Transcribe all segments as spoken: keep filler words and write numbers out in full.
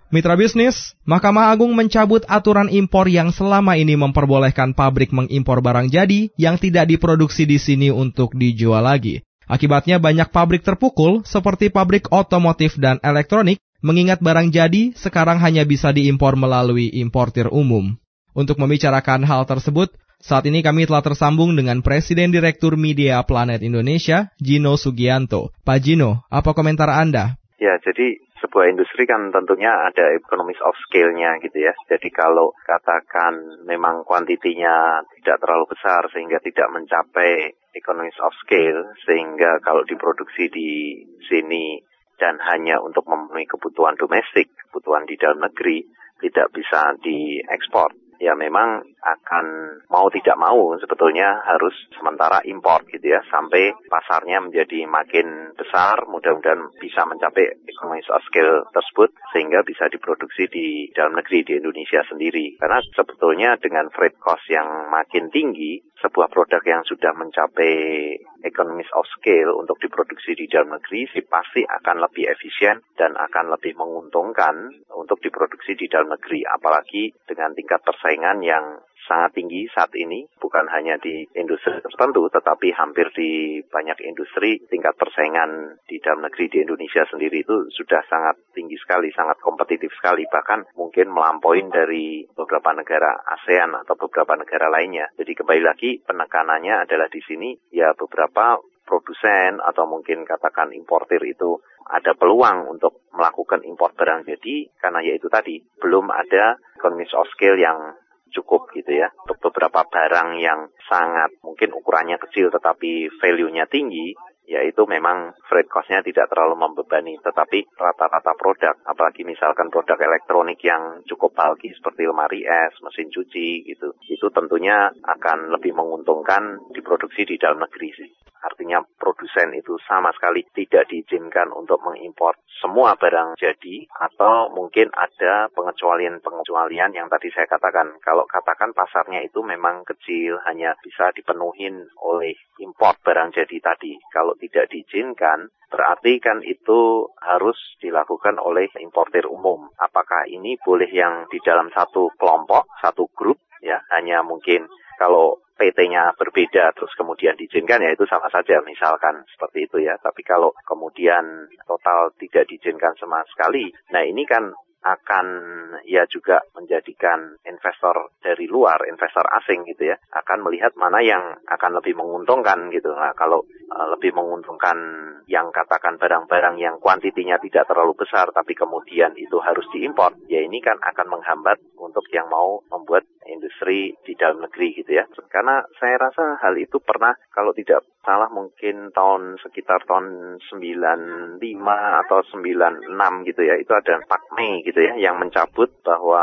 Mitra bisnis, Mahkamah Agung mencabut aturan impor yang selama ini memperbolehkan pabrik mengimpor barang jadi yang tidak diproduksi di sini untuk dijual lagi. Akibatnya banyak pabrik terpukul seperti pabrik otomotif dan elektronik, mengingat barang jadi sekarang hanya bisa diimpor melalui importir umum. Untuk membicarakan hal tersebut, saat ini kami telah tersambung dengan Presiden Direktur Media Planet Indonesia, Gino Sugianto. Pak Gino, apa komentar Anda? Ya, jadi sebuah industri kan tentunya ada economies of scale-nya gitu ya. Jadi kalau katakan memang kuantitinya tidak terlalu besar sehingga tidak mencapai economies of scale, sehingga kalau diproduksi di sini dan hanya untuk memenuhi kebutuhan domestik, kebutuhan di dalam negeri, tidak bisa diekspor. Ya memang akan mau tidak mau sebetulnya harus sementara impor gitu ya, sampai pasarnya menjadi makin besar, mudah-mudahan bisa mencapai economies of scale tersebut sehingga bisa diproduksi di dalam negeri, di Indonesia sendiri. Karena sebetulnya dengan freight cost yang makin tinggi, sebuah produk yang sudah mencapai economies of scale untuk diproduksi di dalam negeri sih pasti akan lebih efisien dan akan lebih menguntungkan untuk diproduksi di dalam negeri, apalagi dengan tingkat persaingan yang sangat tinggi saat ini, bukan hanya di industri tertentu, tetapi hampir di banyak industri tingkat persaingan di dalam negeri di Indonesia sendiri itu sudah sangat tinggi sekali, sangat kompetitif sekali, bahkan mungkin melampaui dari beberapa negara ASEAN atau beberapa negara lainnya. Jadi kembali lagi penekanannya adalah di sini ya beberapa produsen atau mungkin katakan importir itu ada peluang untuk melakukan impor barang jadi karena yaitu tadi belum ada economies of scale yang cukup gitu ya. Untuk beberapa barang yang sangat mungkin ukurannya kecil tetapi value-nya tinggi, yaitu memang freight cost-nya tidak terlalu membebani. Tetapi rata-rata produk, apalagi misalkan produk elektronik yang cukup bulky seperti lemari es, mesin cuci gitu, itu tentunya akan lebih menguntungkan diproduksi di dalam negeri sih. Artinya produsen itu sama sekali tidak diizinkan untuk mengimpor semua barang jadi, atau mungkin ada pengecualian-pengecualian yang tadi saya katakan. Kalau katakan pasarnya itu memang kecil, hanya bisa dipenuhin oleh impor barang jadi tadi. Kalau tidak diizinkan, berarti kan itu harus dilakukan oleh importir umum. Apakah ini boleh yang di dalam satu kelompok, satu grup, ya hanya mungkin kalau P T-nya berbeda terus kemudian diizinkan ya itu sama saja misalkan seperti itu ya. Tapi kalau kemudian total tidak diizinkan sama sekali, nah ini kan akan ya juga menjadikan investor dari luar, investor asing gitu ya, akan melihat mana yang akan lebih menguntungkan gitu. Nah kalau uh, lebih menguntungkan yang katakan barang-barang yang kuantitinya tidak terlalu besar tapi kemudian itu harus diimpor, ya ini kan akan menghambat untuk yang mau membuat industri di dalam negeri gitu ya. Karena saya rasa hal itu pernah, kalau tidak salah mungkin tahun sekitar tahun sembilan puluh lima atau sembilan puluh enam gitu ya, itu ada Pak Mei gitu ya yang mencabut bahwa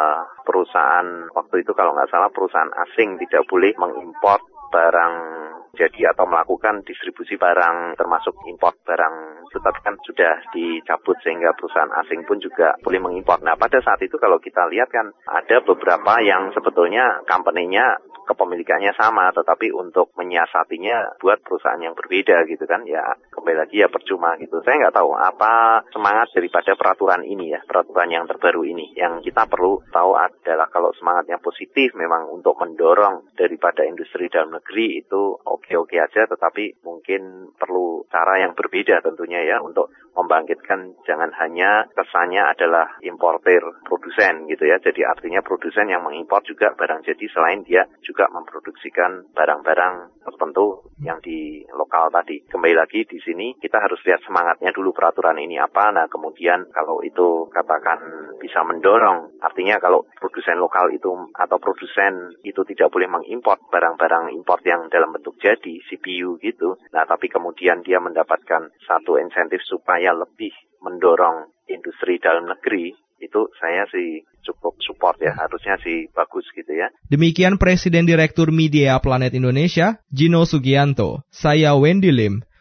perusahaan waktu itu kalau nggak salah perusahaan asing tidak boleh mengimpor barang jadi atau melakukan distribusi barang termasuk impor barang, tetapi kan sudah dicabut sehingga perusahaan asing pun juga boleh mengimpor. Nah pada saat itu kalau kita lihat kan ada beberapa yang sebetulnya company-nya kepemilikannya sama, tetapi untuk menyiasatinya buat perusahaan yang berbeda gitu kan, ya kembali lagi ya percuma gitu. Saya nggak tahu apa semangat daripada peraturan ini ya, peraturan yang terbaru ini. Yang kita perlu tahu adalah kalau semangatnya positif memang untuk mendorong daripada industri dalam negeri itu oke-oke aja, tetapi mungkin perlu cara yang berbeda tentunya ya untuk membangkitkan, jangan hanya kesannya adalah importer produsen gitu ya. Jadi artinya produsen yang mengimpor juga barang jadi selain dia juga memproduksikan barang-barang tertentu yang di lokal tadi. Kembali lagi di sini kita harus lihat semangatnya dulu peraturan ini apa. Nah kemudian kalau itu katakan bisa mendorong, artinya kalau produsen lokal itu atau produsen itu tidak boleh mengimpor barang-barang import yang dalam bentuk jadi C P U gitu. Nah tapi kemudian dia mendapatkan satu insentif supaya lebih mendorong industri dalam negeri, itu saya sih cukup support ya, harusnya sih bagus gitu ya. Demikian Presiden Direktur Media Planet Indonesia, Gino Sugianto. Saya Wendy Lim.